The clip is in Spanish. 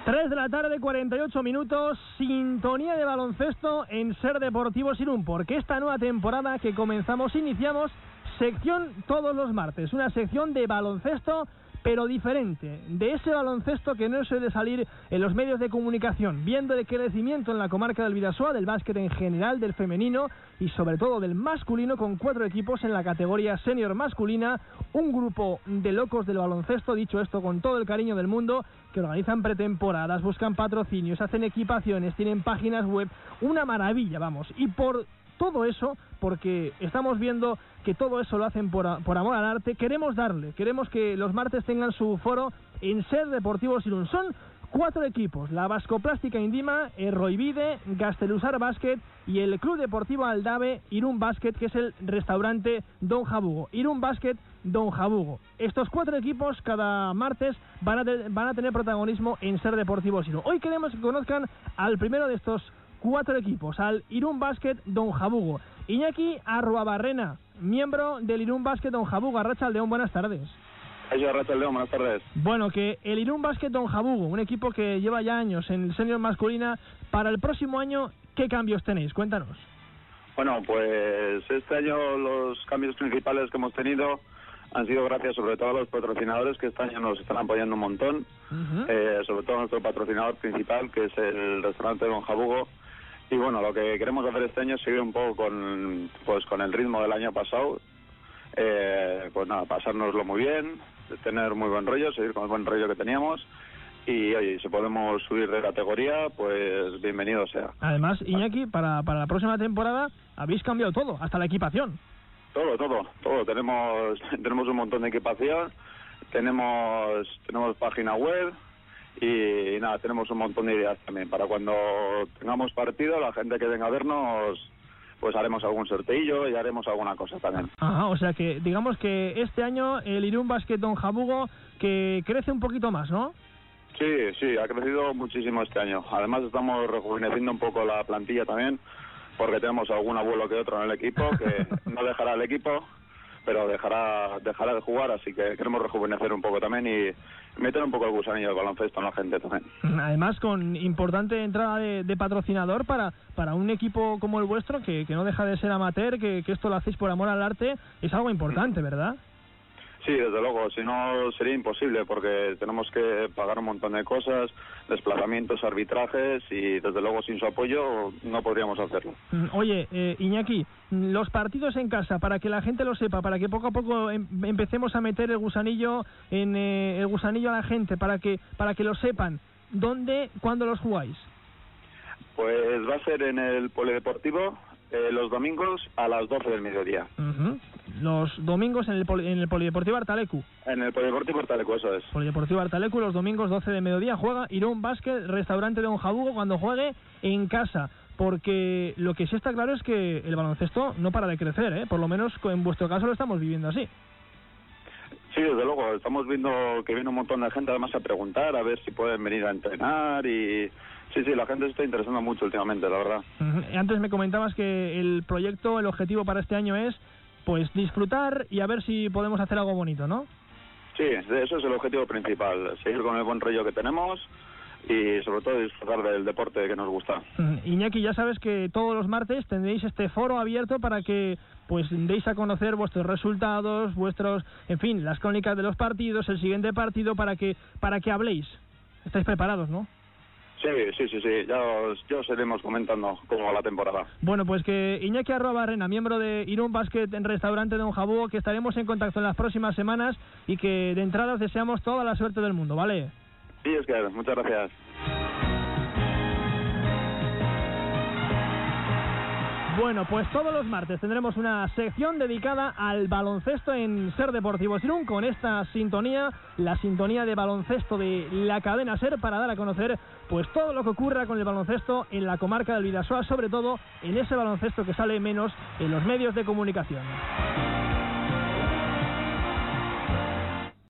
3 de la tarde, 48 minutos, sintonía de baloncesto en Ser Deportivos Irún, porque esta nueva temporada que iniciamos sección todos los martes, una sección de baloncesto pero diferente, de ese baloncesto que no suele salir en los medios de comunicación, viendo de crecimiento en la comarca del Bidasoa, del básquet en general, del femenino y sobre todo del masculino, con 4 equipos en la categoría senior masculina, un grupo de locos del baloncesto, dicho esto con todo el cariño del mundo, que organizan pretemporadas, buscan patrocinios, hacen equipaciones, tienen páginas web, una maravilla, vamos, y por todo eso, porque estamos viendo que todo eso lo hacen por amor al arte, queremos que los martes tengan su foro en Ser Deportivos Irún. Son 4 equipos, la Vascoplástica Indima, Erroibide, Gastelusar Basket y el Club Deportivo Aldave Irún Basket, que es el restaurante Don Jabugo. Irún Basket Don Jabugo. Estos 4 equipos cada martes van a tener protagonismo en Ser Deportivos Irún. Hoy queremos que conozcan al primero de estos 4 equipos, al Irún Basket Don Jabugo. Iñaki Arruabarrena, miembro del Irún Basket Don Jabugo. Arratsaldeon, buenas tardes. Arratsaldeon, buenas tardes. Bueno, que el Irún Basket Don Jabugo, un equipo que lleva ya años en el senior masculina, para el próximo año, ¿qué cambios tenéis? Cuéntanos. Bueno, pues este año los cambios principales que hemos tenido han sido gracias sobre todo a los patrocinadores que este año nos están apoyando un montón, sobre todo nuestro patrocinador principal, que es el restaurante Don Jabugo. Y bueno, lo que queremos hacer este año es seguir un poco con el ritmo del año pasado. Pues nada, pasárnoslo muy bien, tener muy buen rollo, seguir con el buen rollo que teníamos. Y oye, si podemos subir de categoría, pues bienvenido sea. Además, Iñaki, para la próxima temporada habéis cambiado todo, hasta la equipación. Todo. Tenemos un montón de equipación, tenemos página web. Y nada, tenemos un montón de ideas también. Para cuando tengamos partido, la gente que venga a vernos, pues haremos algún sorteillo y haremos alguna cosa también. Ajá, o sea que digamos que este año el Irún Basket Don Jabugo que crece un poquito más, ¿no? Sí, ha crecido muchísimo este año. Además estamos rejuveneciendo un poco la plantilla también, porque tenemos algún abuelo que otro en el equipo que no dejará el equipo, pero dejará de jugar, así que queremos rejuvenecer un poco también y meter un poco el gusanillo del baloncesto en la gente también. Además, con importante entrada de patrocinador para un equipo como el vuestro, que no deja de ser amateur, que esto lo hacéis por amor al arte, es algo importante, ¿verdad? Sí, desde luego, si no sería imposible, porque tenemos que pagar un montón de cosas, desplazamientos, arbitrajes, y desde luego sin su apoyo no podríamos hacerlo. Oye, Iñaki, los partidos en casa, para que la gente lo sepa, para que poco a poco empecemos a meter el gusanillo a la gente, para que lo sepan, ¿dónde, cuándo los jugáis? Pues va a ser en el Polideportivo, los domingos a las 12 del mediodía. Los domingos en el Polideportivo Artalecu. En el Polideportivo Artalecu, eso es. Polideportivo Artalecu, los domingos 12 de mediodía, juega Irún Basket, restaurante de Don Jabugo, cuando juegue en casa. Porque lo que sí está claro es que el baloncesto no para de crecer, ¿eh? Por lo menos en vuestro caso lo estamos viviendo así. Sí, desde luego, estamos viendo que viene un montón de gente además a preguntar, a ver si pueden venir a entrenar y... Sí, la gente se está interesando mucho últimamente, la verdad. Antes me comentabas que el objetivo para este año es pues disfrutar y a ver si podemos hacer algo bonito, ¿no? Sí, eso es el objetivo principal, seguir con el buen rollo que tenemos y sobre todo disfrutar del deporte que nos gusta. Iñaki, ya sabes que todos los martes tendréis este foro abierto para que pues deis a conocer vuestros resultados, en fin, las crónicas de los partidos, el siguiente partido, para que habléis. ¿Estáis preparados, no? Sí, ya os iremos comentando cómo va la temporada. Bueno, pues que Iñaki Arruabarrena, miembro de Irún Basket en restaurante Don Jabugo, que estaremos en contacto en las próximas semanas y que de entrada os deseamos toda la suerte del mundo, ¿vale? Sí, es que muchas gracias. Bueno, pues todos los martes tendremos una sección dedicada al baloncesto en Ser Deportivos Irún, con esta sintonía, la sintonía de baloncesto de la cadena Ser, para dar a conocer pues todo lo que ocurra con el baloncesto en la comarca del Bidasoa, sobre todo en ese baloncesto que sale menos en los medios de comunicación.